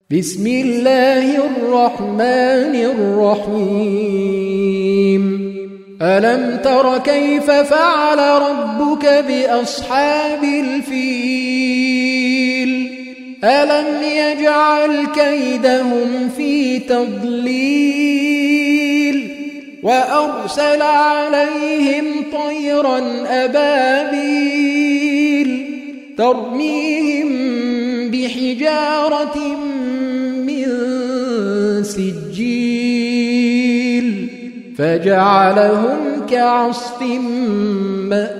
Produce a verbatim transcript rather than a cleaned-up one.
بسم الله الرحمن الرحيم ألم تر كيف فعل ربك بأصحاب الفيل ألم يجعل كيدهم في تضليل وأرسل عليهم طيرا أبابيل ترميهم بحجارة من سجيل فجعلهم كعصف مأكول